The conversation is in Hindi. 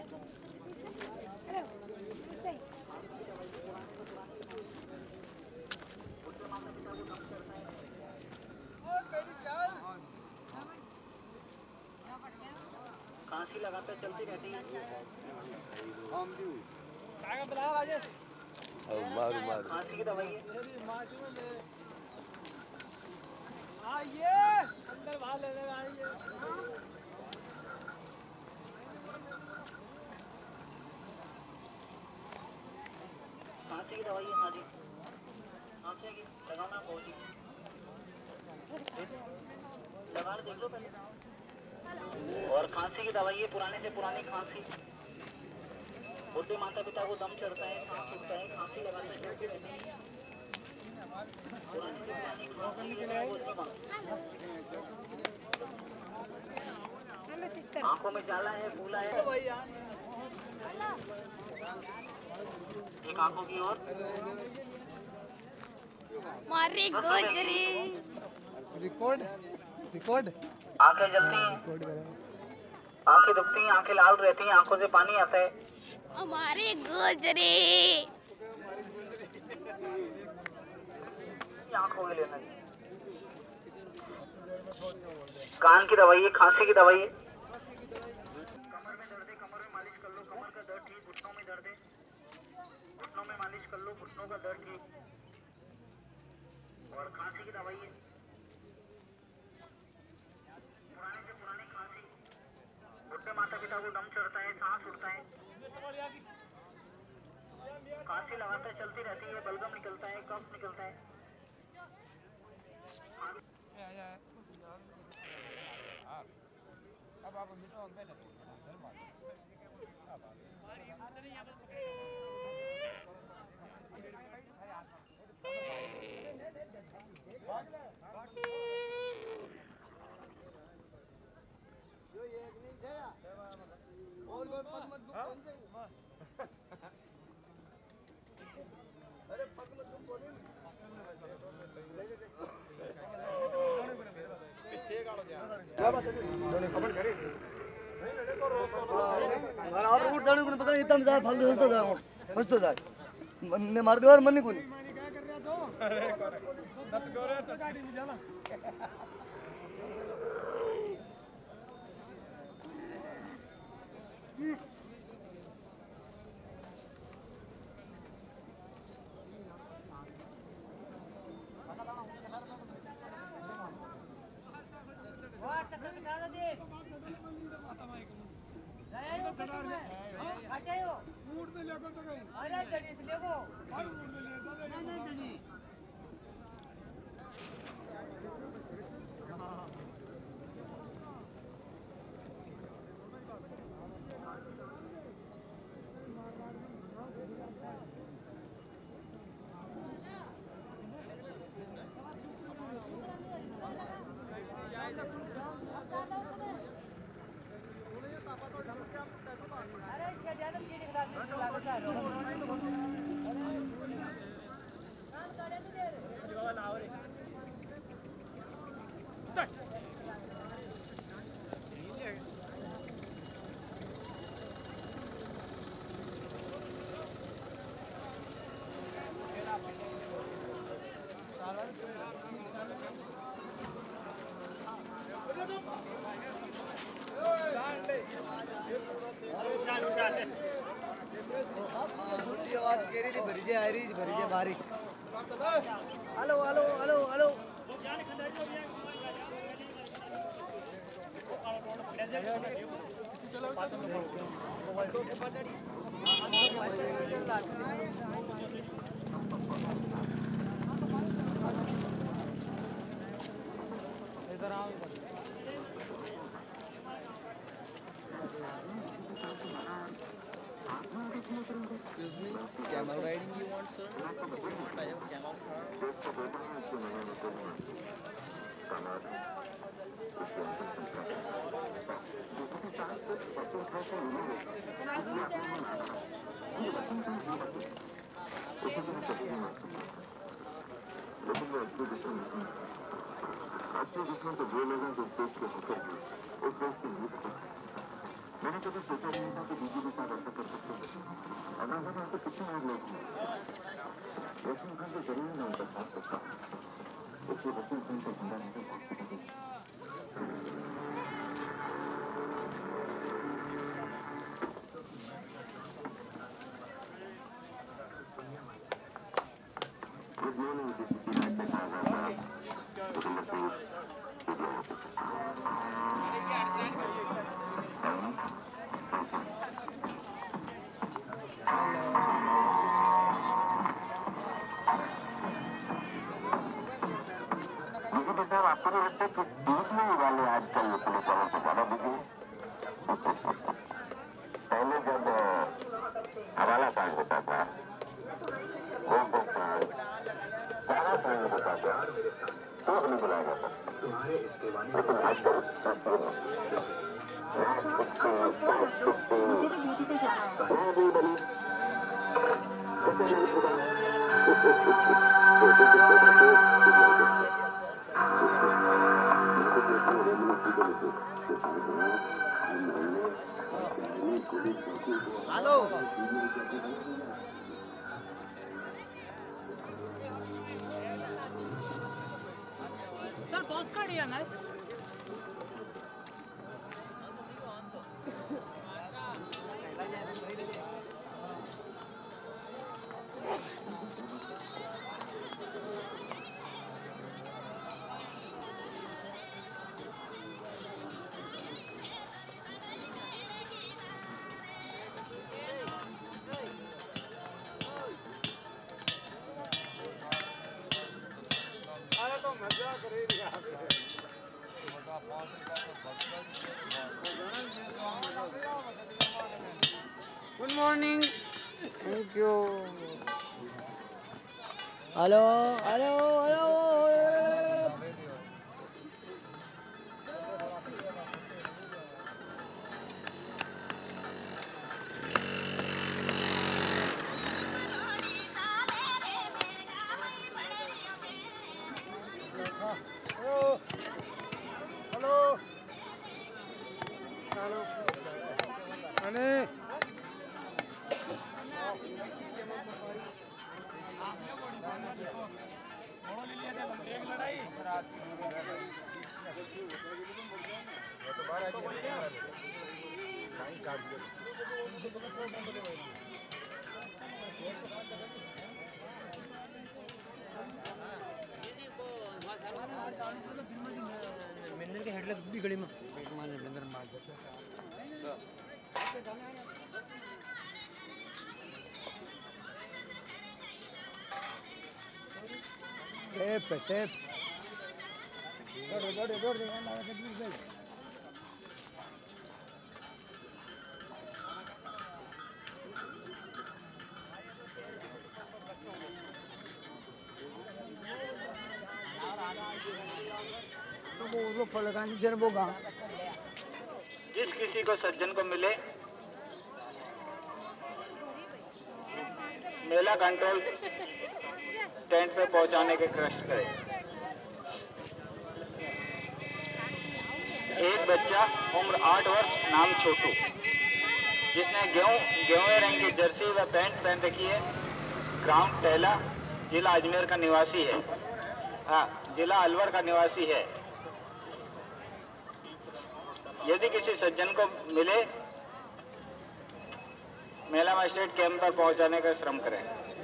खांसी लगातार चलती रहती है। खांसी की दवाई है। अंदर बाहर लेने आइए। खांसी की दवाई है। हाँ जी, खांसी की लगाना बहुत ही लगा देख लो पहले। और खांसी की दवाई है, पुराने से पुरानी खांसी, बुढ़े माता पिता को दम चढ़ता है, सांस फूलता है, खांसी लगातार चलती रहती है। पुरानी से पुरानी खांसी आंखों में जाला है, फूला है। एक आंखों की ओर मारी गोजरी रिकॉर्ड आंखें जलती हैं, आंखें दुखती हैं, आंखें लाल रहती हैं, आंखों से पानी आता है। हमारी गोजरी आंखों के लेना। कान की दवाई है, खांसी की दवाई है। कमर में दर्द है, कमर में मालिश कर लो, कमर का दर्द ठीक। घुटनों में दर्द है, घुटनों में मालिश कर लो, घुटनों का दर्द ठीक। और खांसी की दवाई है, पुराने से पुरानी खांसी, बुढ़े माता पिता को दम चढ़ता है, सांस उठता है, खांसी लगातार चलती रहती है, बलगम निकलता है, कफ निकलता है। अब आप मिटो बैठे और कोई पग मत दुख अरे पग मत दुख बोले आप रूट जाने को पता इतना मजा फालतू हंसता था हंसता था ने मार दे और मन नहीं कोनी अरे दत करे तो गाड़ी में जाना आवाज केरी थी भरीजे आ रही भरीजे बारीक हेलो हेलो हेलो हेलो इधर आओ Excuse me, camel riding you want, sir? I have camel car. मैंने कभी सोचा नहीं था कि दीदी के साथ ऐसा कर सकते हैं। अगर हम तो कितने और लोग हैं। रसूल खान तो जरूर मैं उनका साथ सकता हूँ। इसलिए रसूल खान को जिंदा रहकर हॉस्पिटल में Good morning, this is United मुझे बेटा आपको नहीं लगता कि दूसरे वाले आजकल पुलिस वालों से ज्यादा बिजी हैं? पहले जब हवाला कांड होता था, गोल्ड कांड, सारा कांड होता था, तो हमें बुलाया जाता था। लेकिन आजकल हेलो सर पॉज कार्ड या nice good morning thank you hello hello hello hello hello अने के हेडलाइट भी गड़ी में माने अंदर मार देते टेप टेप दौड़ जिस किसी को सज्जन को मिले मेला कंट्रोल टेंट पे पहुंचाने के कष्ट करे। एक बच्चा उम्र 8 वर्ष नाम छोटू जिसने गेहूं रंग की जर्सी व पैंट पहन रखी है, ग्राम टहला, जिला अजमेर का निवासी है। जिला अलवर का निवासी है। यदि किसी सज्जन को मिले मेला मजिस्ट्रेट कैंप पर पहुंचाने का श्रम करें।